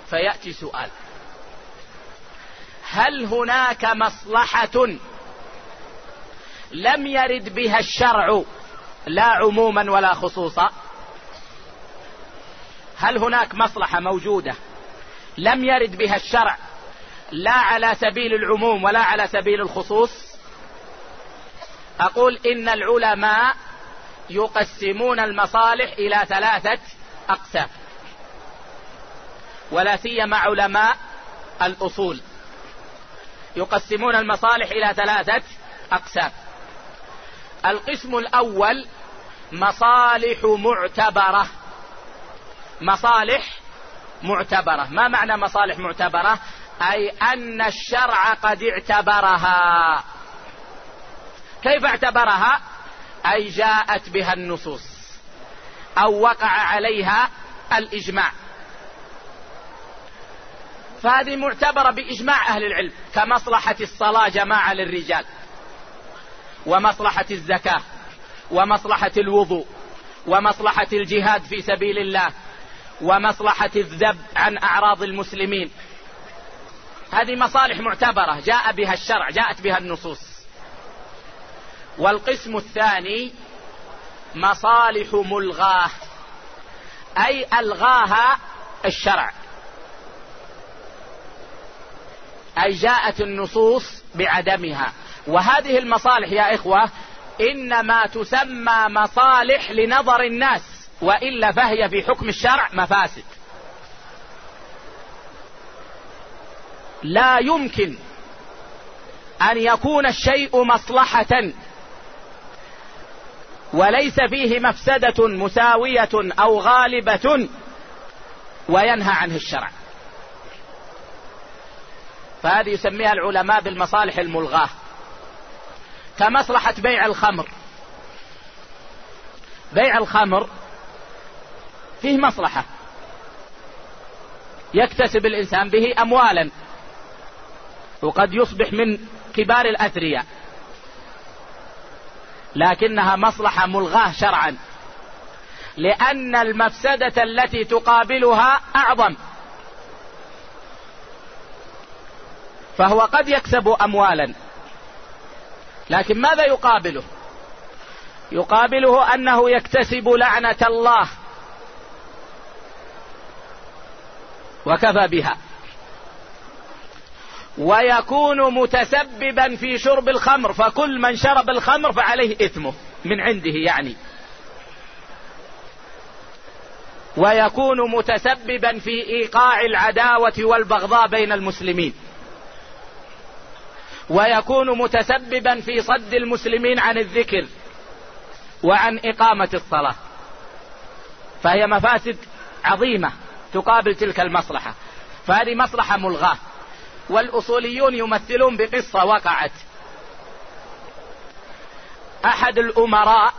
فيأتي سؤال: هل هناك مصلحة لم يرد بها الشرع لا عموما ولا خصوصا؟ هل هناك مصلحة موجودة لم يرد بها الشرع لا على سبيل العموم ولا على سبيل الخصوص؟ أقول إن العلماء يقسمون المصالح إلى 3 أقسام، ولا سيما علماء الأصول يقسمون المصالح إلى 3 أقسام. القسم الأول مصالح معتبرة. مصالح معتبرة، ما معنى مصالح معتبرة؟ أي أن الشرع قد اعتبرها. كيف اعتبرها؟ أي جاءت بها النصوص أو وقع عليها الإجماع، فهذه معتبرة بإجماع أهل العلم، كمصلحة الصلاة جماعة للرجال، ومصلحة الزكاة، ومصلحة الوضوء، ومصلحة الجهاد في سبيل الله، ومصلحة الذب عن أعراض المسلمين. هذه مصالح معتبرة جاء بها الشرع، جاءت بها النصوص. والقسم الثاني مصالح ملغاة، أي ألغاها الشرع، أي جاءت النصوص بعدمها. وهذه المصالح يا إخوة إنما تسمى مصالح لنظر الناس، وإلا فهي في حكم الشرع مفاسد. لا يمكن أن يكون الشيء مصلحة وليس فيه مفسدة مساوية أو غالبة وينهى عنه الشرع، فهذه يسميها العلماء بالمصالح الملغاة. كمصلحة بيع الخمر. بيع الخمر فيه مصلحة، يكتسب الإنسان به أموالا، وقد يصبح من كبار الأثرياء، لكنها مصلحة ملغاة شرعا، لأن المفسدة التي تقابلها أعظم. فهو قد يكسب أموالا، لكن ماذا يقابله؟ يقابله أنه يكتسب لعنة الله، وكفى بها، ويكون متسببا في شرب الخمر، فكل من شرب الخمر فعليه إثمه من عنده يعني، ويكون متسببا في إيقاع العداوة والبغضاء بين المسلمين، ويكون متسببا في صد المسلمين عن الذكر وعن إقامة الصلاة. فهي مفاسد عظيمة تقابل تلك المصلحة، فهذه مصلحة ملغاة. والأصوليون يمثلون بقصة وقعت. أحد الأمراء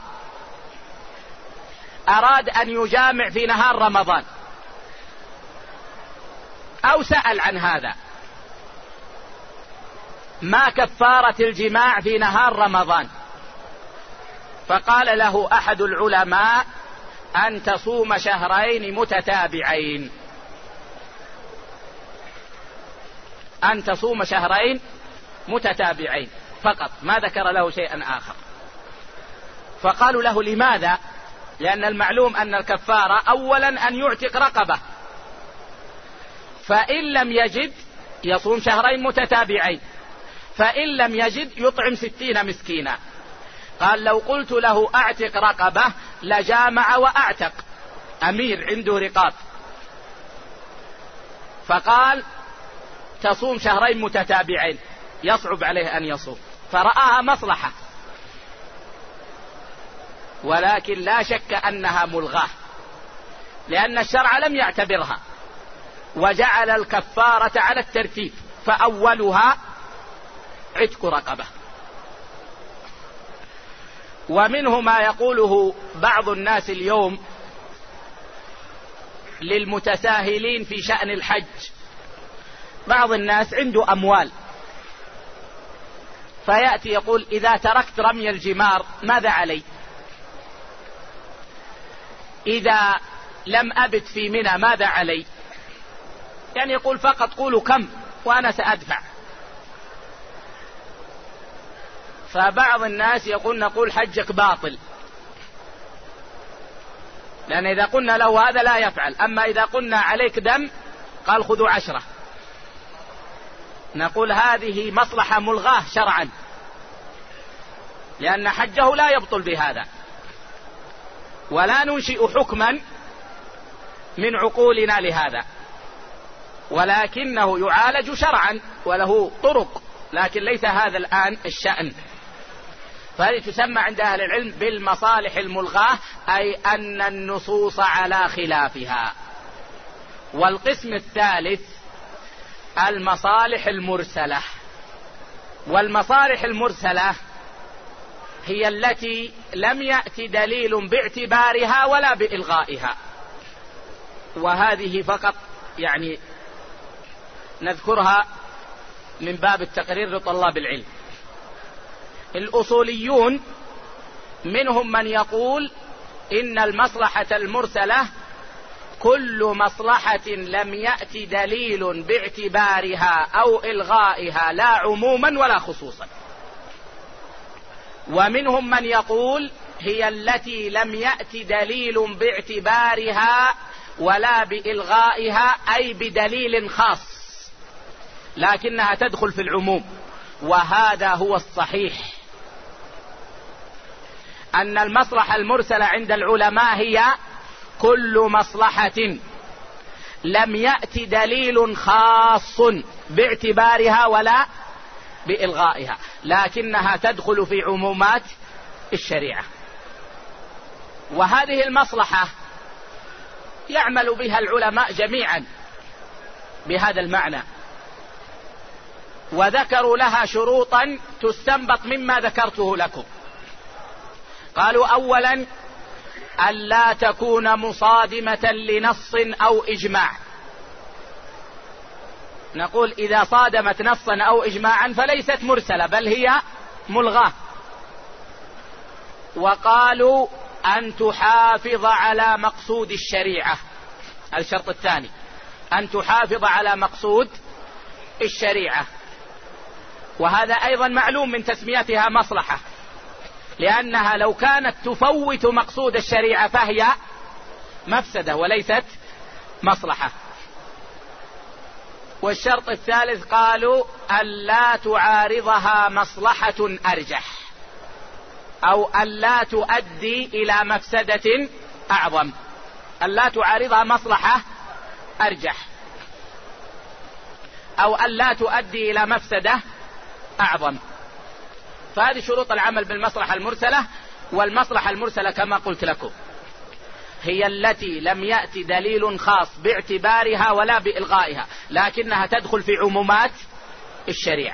أراد أن يجامع في نهار رمضان، أو سأل عن هذا: ما كفارة الجماع في نهار رمضان؟ فقال له أحد العلماء: أن تصوم شهرين متتابعين. أن تصوم شهرين متتابعين فقط، ما ذكر له شيئا آخر. فقالوا له: لماذا؟ لأن المعلوم أن الكفارة أولا أن يعتق رقبة، فإن لم يجد يصوم شهرين متتابعين، فإن لم يجد يطعم 60 مسكينا. قال: لو قلت له أعتق رقبة لجامع وأعتق، أمير عنده رقاب. فقال: تصوم شهرين متتابعين، يصعب عليه أن يصوم، فرآها مصلحة، ولكن لا شك أنها ملغاة، لأن الشرع لم يعتبرها، وجعل الكفارة على الترتيب، فأولها عتق رقبة. ومنه ما يقوله بعض الناس اليوم للمتساهلين في شأن الحج. بعض الناس عنده أموال، فيأتي يقول: إذا تركت رمي الجمار ماذا علي؟ إذا لم أبت في منى ماذا علي؟ يعني يقول فقط قولوا كم وأنا سأدفع. فبعض الناس يقول نقول حجك باطل، لأن إذا قلنا له هذا لا يفعل. أما إذا قلنا عليك دم قال خذوا 10، نقول هذه مصلحة ملغاة شرعا، لأن حجه لا يبطل بهذا، ولا ننشئ حكما من عقولنا لهذا، ولكنه يعالج شرعا وله طرق، لكن ليس هذا الآن الشأن. فهذه تسمى عند أهل العلم بالمصالح الملغاة، أي أن النصوص على خلافها. والقسم الثالث المصالح المرسلة. والمصالح المرسلة هي التي لم يأتي دليل باعتبارها ولا بإلغائها، وهذه فقط يعني نذكرها من باب التقرير لطلاب العلم. الأصوليون منهم من يقول إن المصلحة المرسلة كل مصلحة لم يأتي دليل باعتبارها أو إلغائها لا عموما ولا خصوصا. ومنهم من يقول هي التي لم يأتي دليل باعتبارها ولا بإلغائها، أي بدليل خاص، لكنها تدخل في العموم. وهذا هو الصحيح، أن المصلحة المرسلة عند العلماء هي كل مصلحة لم يأتي دليل خاص باعتبارها ولا بإلغائها، لكنها تدخل في عمومات الشريعة. وهذه المصلحة يعمل بها العلماء جميعا بهذا المعنى، وذكروا لها شروطا تستنبط مما ذكرته لكم. قالوا أولا ألا تكون مصادمة لنص أو إجماع. نقول إذا صادمت نصا أو إجماعا فليست مرسلة بل هي ملغاة. وقالوا أن تحافظ على مقصود الشريعة، الشرط الثاني أن تحافظ على مقصود الشريعة، وهذا أيضا معلوم من تسميتها مصلحة، لأنها لو كانت تفوت مقصود الشريعة فهي مفسدة وليست مصلحة. والشرط الثالث قالوا ألا تعارضها مصلحة أرجح، أو ألا تؤدي إلى مفسدة أعظم. ألا تعارضها مصلحة أرجح، أو ألا تؤدي إلى مفسدة أعظم. فهذه شروط العمل بالمصلحة المرسلة. والمصلحة المرسلة كما قلت لكم هي التي لم يأتي دليل خاص باعتبارها ولا بإلغائها، لكنها تدخل في عمومات الشريعة.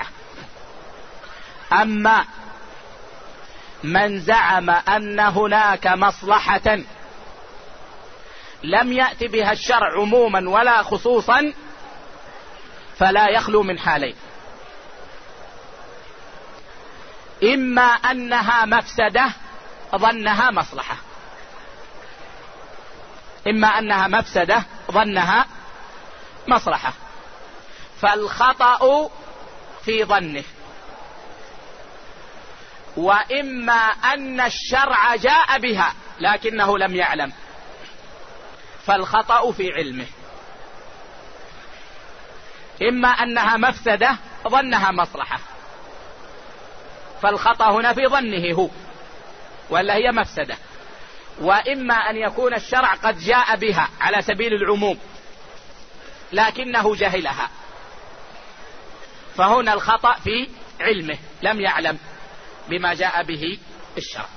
أما من زعم أن هناك مصلحة لم يأتي بها الشرع عموما ولا خصوصا فلا يخلو من حالين: إما أنها مفسدة ظنها مصلحة، إما أنها مفسدة ظنها مصلحة، فالخطأ في ظنه، وإما أن الشرع جاء بها لكنه لم يعلم، فالخطأ في علمه. إما أنها مفسدة ظنها مصلحة، فالخطأ هنا في ظنه هو ولا هي مفسدة. وإما أن يكون الشرع قد جاء بها على سبيل العموم لكنه جهلها، فهنا الخطأ في علمه، لم يعلم بما جاء به الشرع.